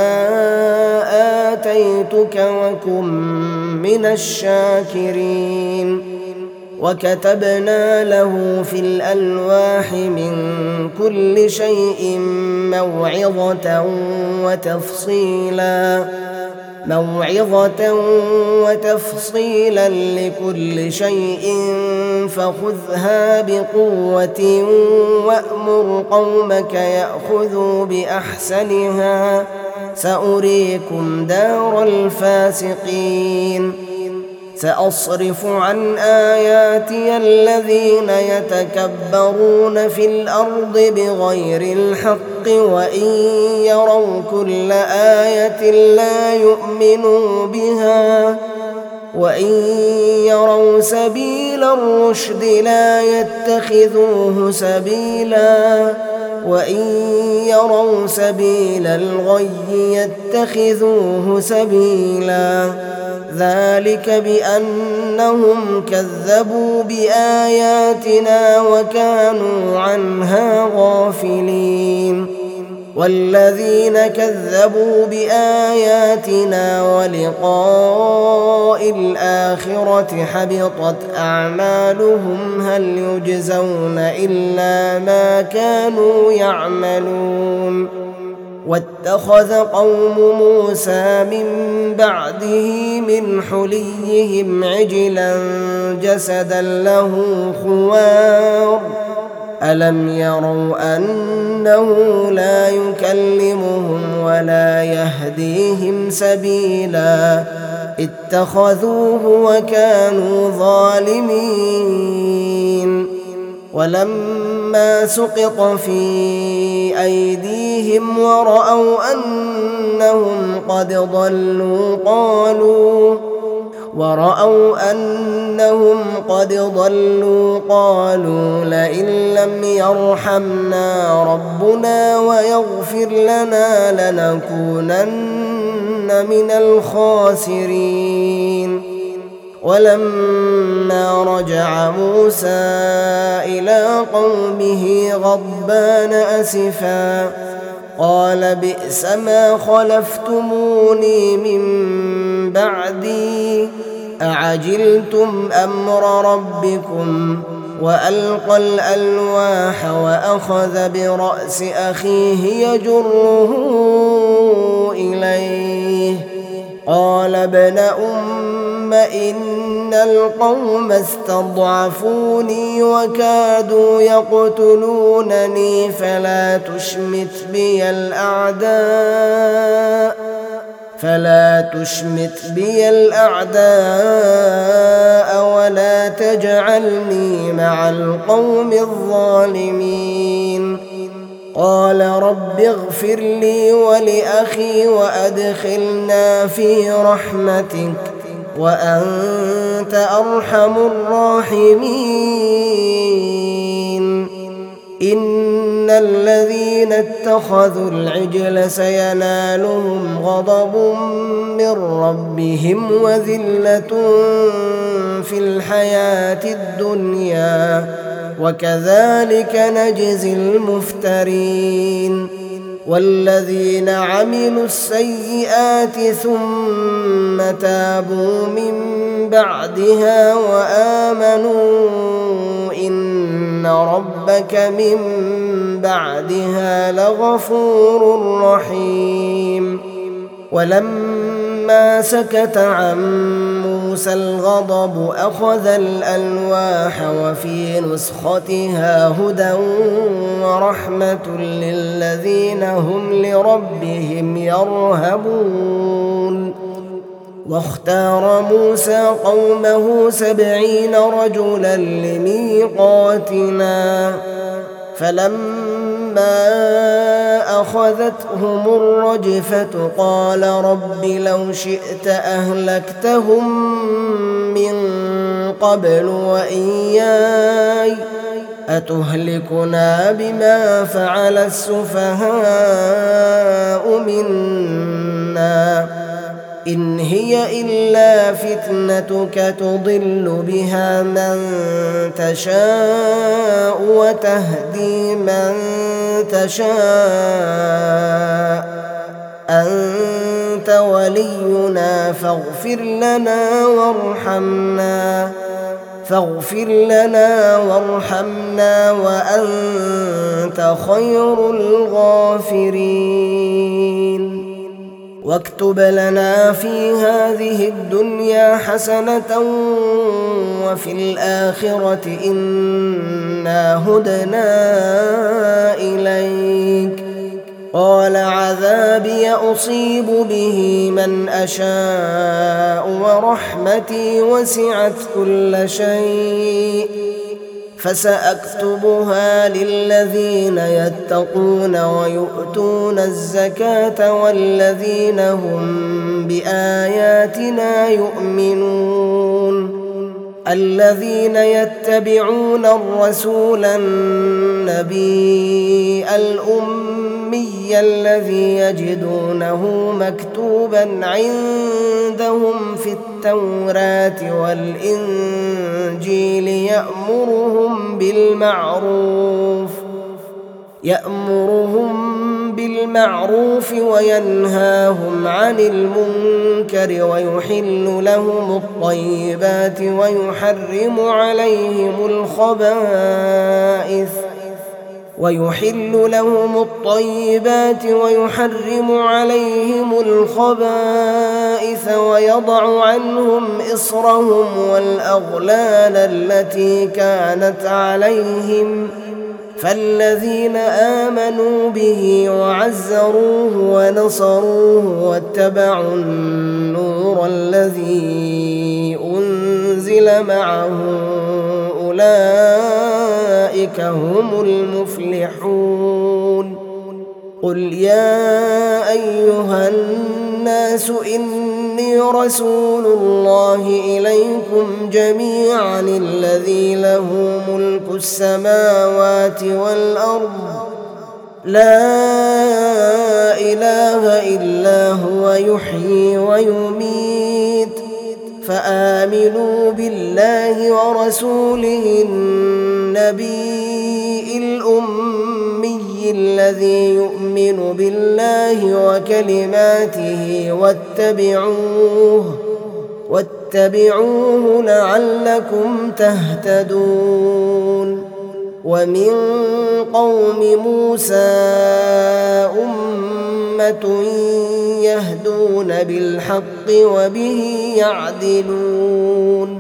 آتيتك وكن من الشاكرين وكتبنا له في الألواح من كل شيء موعظة وتفصيلا موعظة وتفصيلا لكل شيء فخذها بقوة وأمر قومك يأخذوا بأحسنها سأريكم دار الفاسقين سأصرف عن آياتي الذين يتكبرون في الأرض بغير الحق وإن يروا كل آية لا يؤمنوا بها وإن يروا سبيل الرشد لا يتخذوه سبيلا وإن يروا سبيل الغي يتخذوه سبيلا ذلك بأنهم كذبوا بآياتنا وكانوا عنها غافلين والذين كذبوا بآياتنا ولقاء الآخرة حبطت أعمالهم هل يجزون إلا ما كانوا يعملون واتخذ قوم موسى من بعده من حليهم عجلا جسدا له خوار ألم يروا أنه لا يكلمهم ولا يهديهم سبيلا اتخذوه وكانوا ظالمين ولما سقط في أيديهم ورأوا أنهم قد ضلوا قالوا ورأوا أنهم قد ضلوا قالوا لئن لم يرحمنا ربنا ويغفر لنا لنكونن من الخاسرين. ولما رجع موسى إلى قومه غضبان أسفا قال بئس ما خلفتموني من بعدي أعجلتم أمر ربكم وألقى الألواح وأخذ برأس أخيه يجره إليه قال ابن أم إن القوم استضعفوني وكادوا يقتلونني فلا تشمت بي الأعداء فلا تشمت بي الأعداء ولا تجعلني مع القوم الظالمين. قال رب اغفر لي ولأخي وأدخلنا في رحمتك وأنت أرحم الراحمين. إن الذين اتخذوا العجل سينالهم غضب من ربهم وذلة في الحياة الدنيا وكذلك نجزي المفترين. والذين عملوا السيئات ثم تابوا من بعدها وآمنوا إن ربك من بعدها لغفور رحيم. ولما سكت عن موسى الغضب أخذ الألواح وفي نسختها هدى ورحمة للذين هم لربهم يرهبون. واختار موسى قومه سبعين رجلا لميقاتنا فلما أخذتهم الرجفة قال رب لو شئت أهلكتهم من قبل وإياي أتهلكنا بما فعل السفهاء منا إن هي إلا فتنتك تضل بها من تشاء وتهدي من تشاء أنت ولينا فاغفر لنا وارحمنا فاغفر لنا وارحمنا وأنت خير الغافرين. واكتب لنا في هذه الدنيا حسنة وفي الآخرة إنا هدنا إليك قال عذابي أصيب به من أشاء ورحمتي وسعت كل شيء فسأكتبها للذين يتقون ويؤتون الزكاة والذين هم بآياتنا يؤمنون. الذين يتبعون الرسول النبي الأمي الذي يجدونه مكتوبا عندهم في التوراة والإنجيل يأمرهم بالمعروف يأمرهم بالمعروف وينهاهم عن المنكر ويحل لهم الطيبات ويحرم عليهم الخبائث ويحل لهم الطيبات ويحرم عليهم الخبائث ويضع عنهم إصرهم والأغلال التي كانت عليهم فالذين آمنوا به وعزروه ونصروه واتبعوا النور الذي أنزل معه أولئك هم المفلحون. قل يا أيها الناس إن إني رسول الله إليكم جميعا الذي له ملك السماوات والأرض لا إله إلا هو يحيي ويميت فآمنوا بالله ورسوله النبي الأمي الذي يؤمن بالله وكلماته واتبعوه واتبعوه لعلكم تهتدون. ومن قوم موسى أمة يهدون بالحق وبه يعدلون.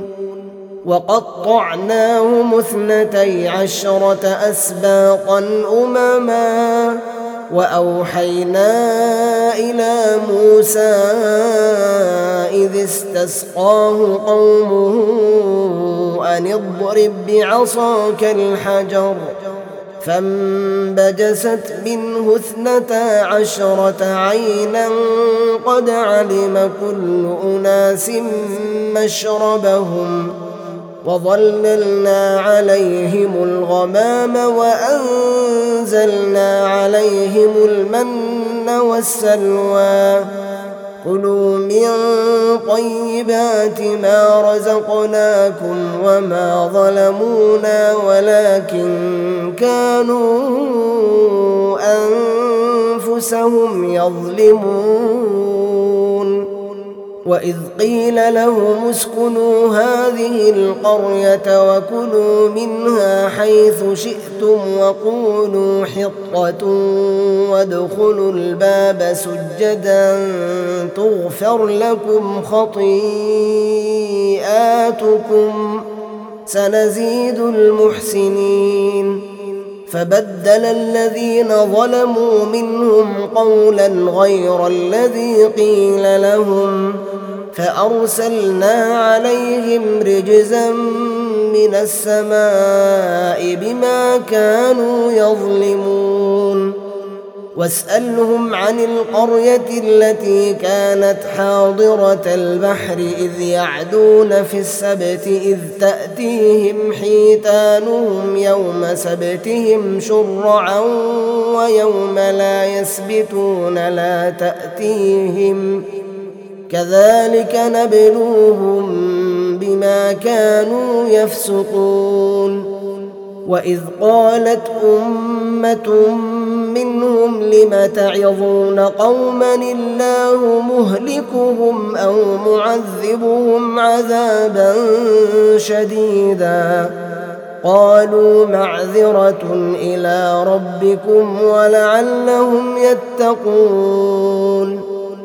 وقطعناهم اثنتي عشرة أسباطا أمما وأوحينا إلى موسى إذ استسقاه قومه أن اضرب بعصاك الحجر فانبجست منه اثنتا عشرة عينا قد علم كل أناس مشربهم وظللنا عليهم الغمام وأنزلنا عليهم المن والسلوى كلوا من طيبات ما رزقناكم وما ظلمونا ولكن كانوا أنفسهم يظلمون. وإذ قيل لهم اسكنوا هذه القرية وكلوا منها حيث شئتم وقولوا حطة وادخلوا الباب سجدا تغفر لكم خطيئاتكم سنزيد المحسنين. فبدل الذين ظلموا منهم قولا غير الذي قيل لهم فأرسلنا عليهم رجزا من السماء بما كانوا يظلمون. واسألهم عن القرية التي كانت حاضرة البحر إذ يعدون في السبت إذ تأتيهم حيتانهم يوم سبتهم شرعا ويوم لا يسبتون لا تأتيهم كذلك نبلوهم بما كانوا يفسقون. وإذ قالت أمة منهم لم تعظون قوما الله مهلكهم أو معذبهم عذابا شديدا قالوا معذرة إلى ربكم ولعلهم يتقون.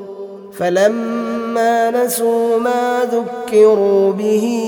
فلما نسوا ما ذكروا به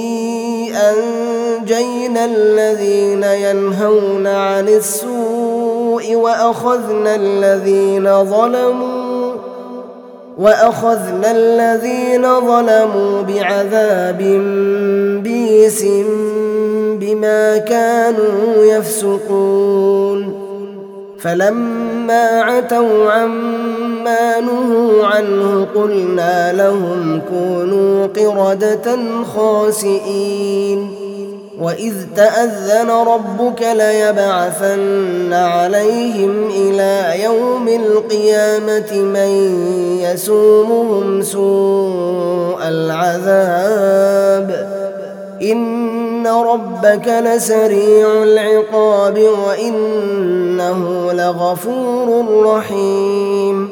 أنجينا الذين ينهون عن السوء وأخذنا الذين ظلموا وأخذنا الذين ظلموا بعذاب بئيس بما كانوا يفسقون. فلما عتوا عما نهوا عنه قلنا لهم كونوا قردة خاسئين. وإذ تأذن ربك ليبعثن عليهم إلى يوم القيامة من يسومهم سوء العذاب إن ربك لسريع العقاب وإنه لغفور رحيم.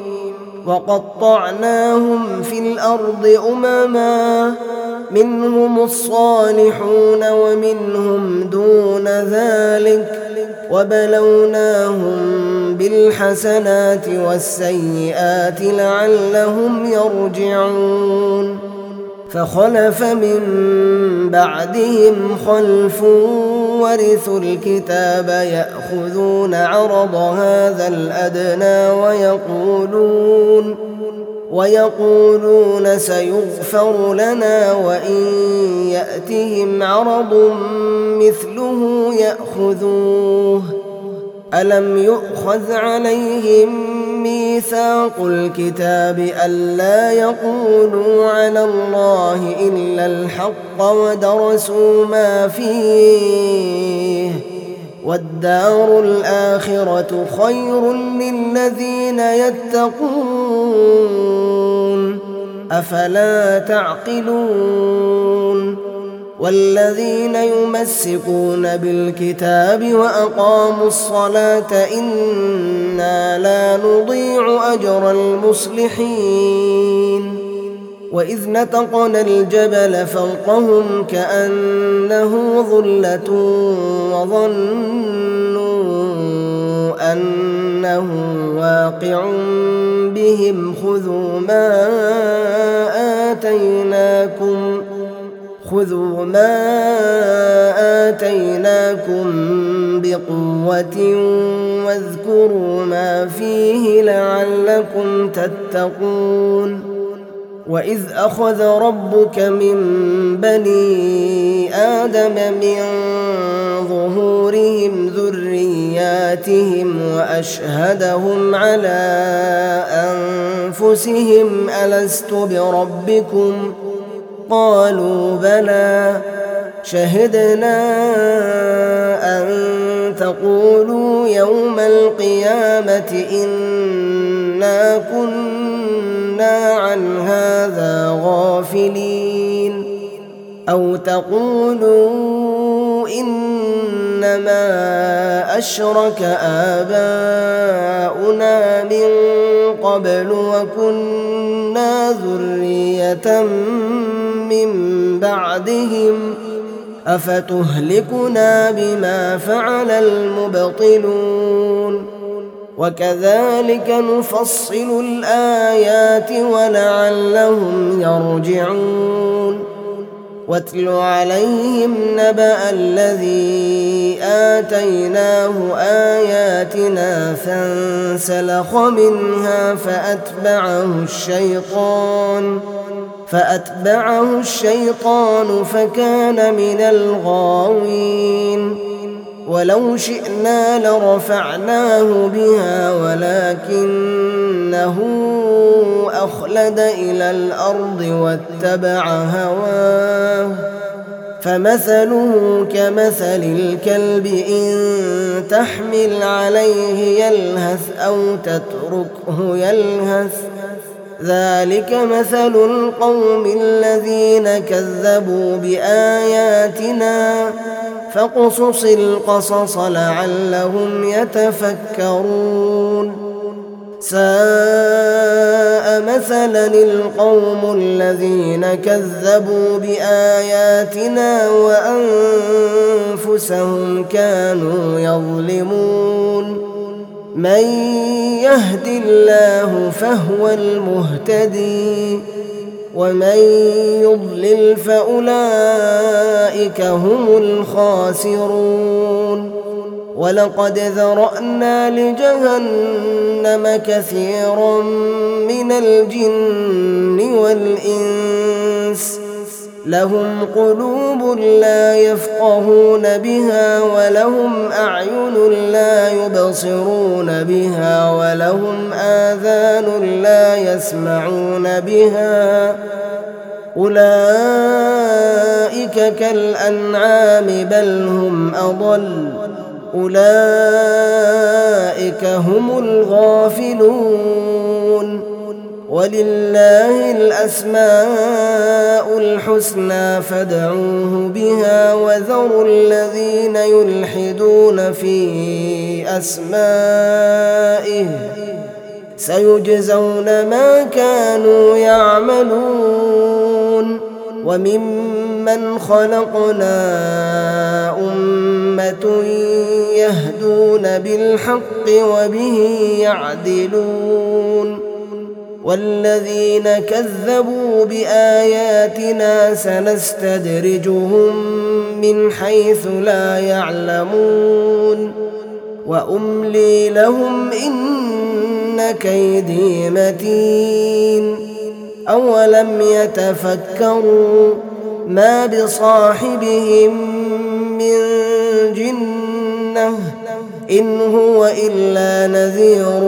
وقطعناهم في الأرض أمما منهم الصالحون ومنهم دون ذلك وبلوناهم بالحسنات والسيئات لعلهم يرجعون. فخلف من بعدهم خلف ورثوا الكتاب يأخذون عرض هذا الأدنى ويقولون ويقولون سيغفر لنا وإن يأتهم عرض مثله يأخذوه ألم يؤخذ عليهم ميثاق الكتاب ألا يقولوا على الله إلا الحق ودرسوا ما فيه والدار الآخرة خير للذين يتقون أفلا تعقلون والذين يمسكون بالكتاب وأقاموا الصلاة إنا لا نضيع أجر المصلحين وإذ نتقنا الجبل فوقهم كأنه ظلة وظنوا أنه واقع بهم خذوا ما آتيناكم خذوا ما آتيناكم بقوة واذكروا ما فيه لعلكم تتقون وإذ أخذ ربك من بني آدم من ظهورهم ذرياتهم وأشهدهم على أنفسهم ألست بربكم قالوا بلى شهدنا أن تقولوا يوم القيامة إنا كنا عن هذا غافلين أو تقولوا إنما أشرك آباؤنا من قبل وكنا ذرية من بعدهم أفتهلكنا بما فعل المبطلون وكذلك نفصل الآيات ولعلهم يرجعون واتل عليهم نبأ الذي آتيناه آياتنا فانسلخ منها فأتبعه الشيطان فأتبعه الشيطان فكان من الغاوين ولو شئنا لرفعناه بها ولكنه أخلد إلى الأرض واتبع هواه فمثله كمثل الكلب إن تحمل عليه يلهث أو تتركه يلهث ذلك مثل القوم الذين كذبوا بآياتنا فاقصص القصص لعلهم يتفكرون ساء مثلا القوم الذين كذبوا بآياتنا وأنفسهم كانوا يظلمون من يهد الله فهو المهتدي ومن يضلل فأولئك هم الخاسرون ولقد ذرأنا لجهنم كثيرا من الجن والإنس لهم قلوب لا يفقهون بها ولهم أعين لا يبصرون بها ولهم آذان لا يسمعون بها أولئك كالأنعام بل هم أضل أولئك هم الغافلون ولله الأسماء الحسنى فادعوه بها وذروا الذين يلحدون في أسمائه سيجزون ما كانوا يعملون وممن خلقنا أمة يهدون بالحق وبه يعدلون والذين كذبوا بآياتنا سنستدرجهم من حيث لا يعلمون وأملي لهم إن كيدي متين أولم يتفكروا ما بصاحبهم من جنة إن هو إلا نذير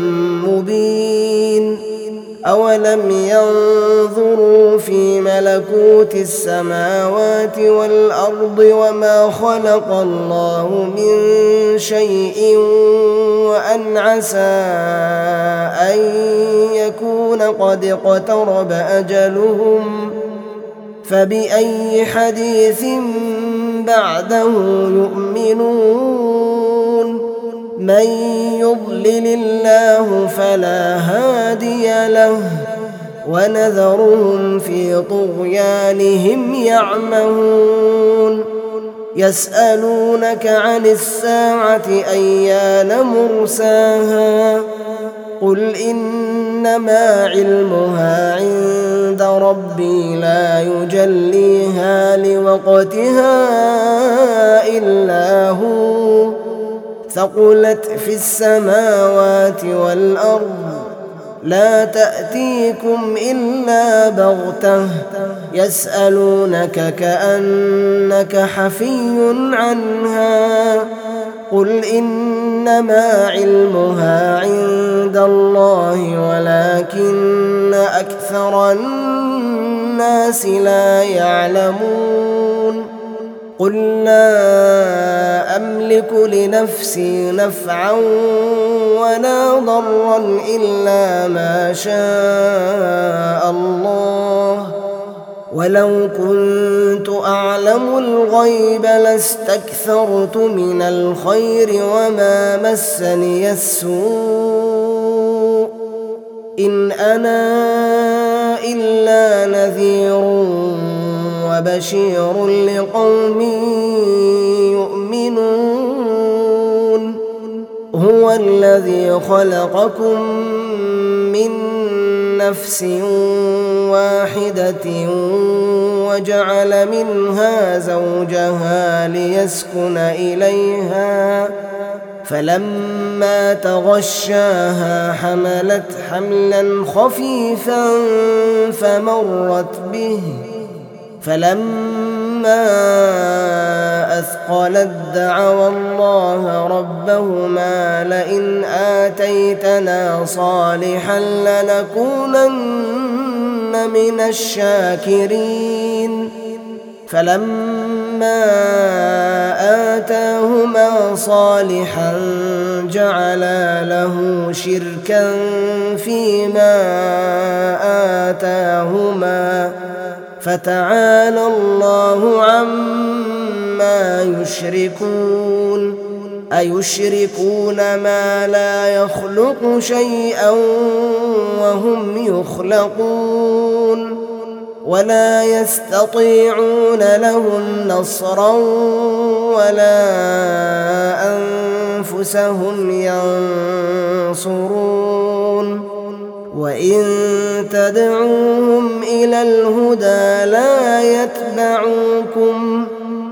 مبين أولم ينظروا في ملكوت السماوات والأرض وما خلق الله من شيء وأن عسى أن يكون قد اقترب أجلهم فبأي حديث بعده يؤمنون من يضلل الله فلا هادي له ونذرهم في طغيانهم يعمهون يسألونك عن الساعة أيان مرساها قل إنما علمها عند ربي لا يجليها لوقتها إلا هو ثقلت في السماوات والأرض لا تأتيكم إلا بغتة يسألونك كأنك حفي عنها قل إنما علمها عند الله ولكن أكثر الناس لا يعلمون قل لا أملك لنفسي نفعا ولا ضرا إلا ما شاء الله ولو كنت أعلم الغيب لاستكثرت من الخير وما مسني السوء إن أنا إلا نذير وبشير لقوم يؤمنون هو الذي خلقكم من نفس واحدة وجعل منها زوجها ليسكن إليها فلما تغشاها حملت حملا خفيفا فمرت به فلما أثقلت دعوا الله ربهما لئن آتيتنا صالحا لنكونن من الشاكرين فلما آتاهما صالحا جعلا له شركا فيما آتاهما فتعالى الله عما يشركون أيشركون ما لا يخلق شيئا وهم يخلقون ولا يستطيعون لهم نصرا ولا أنفسهم ينصرون وإن تدعوهم إلى الهدى لا يتبعوكم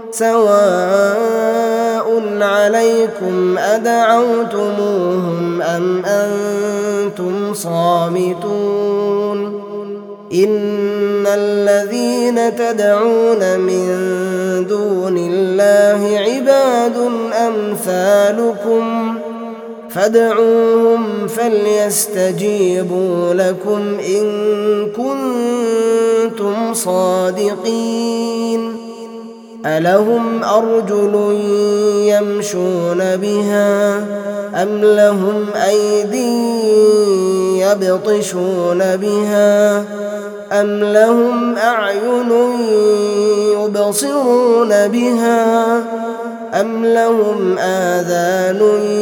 سواء عليكم أدعوتموهم أم أنتم صامتون إن الذين تدعون من دون الله عباد أمثالكم فادعوهم فليستجيبوا لكم إن كنتم صادقين ألهم أرجل يمشون بها أم لهم أيدي يبطشون بها أم لهم أعين يبصرون بها أم لهم آذان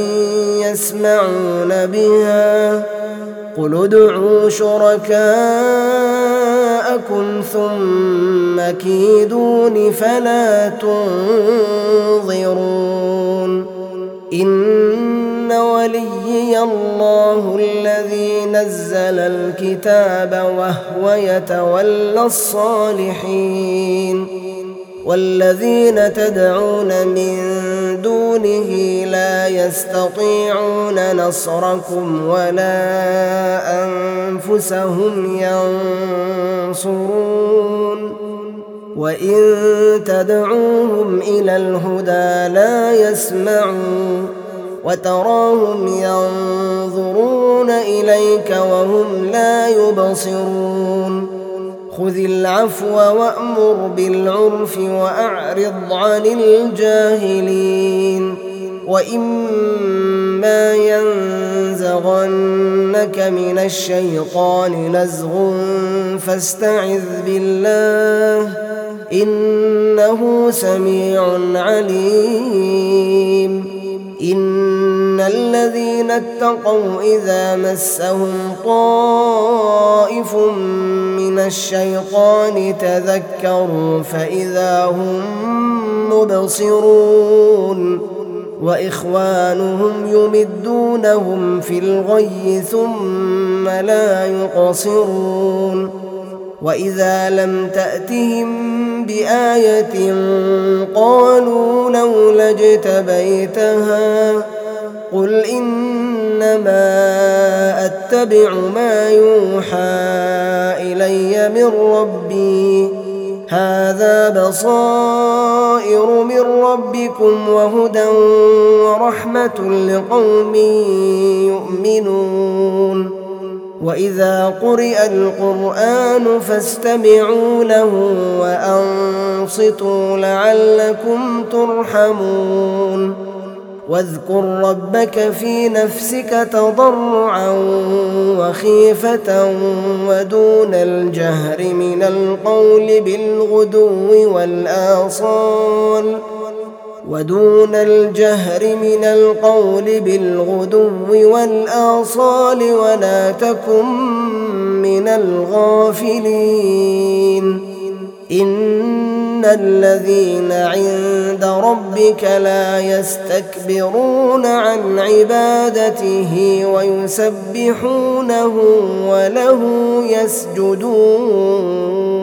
يسمعون بها قل ادعوا شركاءكم ثم كيدون فلا تنظرون إن وليي الله الذي نزل الكتاب وهو يتولى الصالحين والذين تدعون من دونه لا يستطيعون نصركم ولا أنفسهم ينصرون وإن تدعوهم إلى الهدى لا يسمعوا وتراهم ينظرون إليك وهم لا يبصرون خذ العفو وأمر بالعرف وأعرض عن الجاهلين وإما ينزغنك من الشيطان نزغ فاستعذ بالله إنه سميع عليم إن الذين اتقوا إذا مسهم طائف من الشيطان تذكروا فإذا هم مبصرون وإخوانهم يمدونهم في الغي ثم لا يقصرون وإذا لم تأتهم بآية قالوا لولا اجتبيتها قل إنما أتبع ما يوحى إلي من ربي هذا بصائر من ربكم وهدى ورحمة لقوم يؤمنون وإذا قرئ القرآن فاستمعوا له وأنصتوا لعلكم ترحمون واذكر ربك في نفسك تضرعا وخيفة ودون الجهر من القول بالغدو والآصال ودون الجهر من القول بالغدو والآصال ولا تكن من الغافلين إن الذين عند ربك لا يستكبرون عن عبادته ويسبحونه وله يسجدون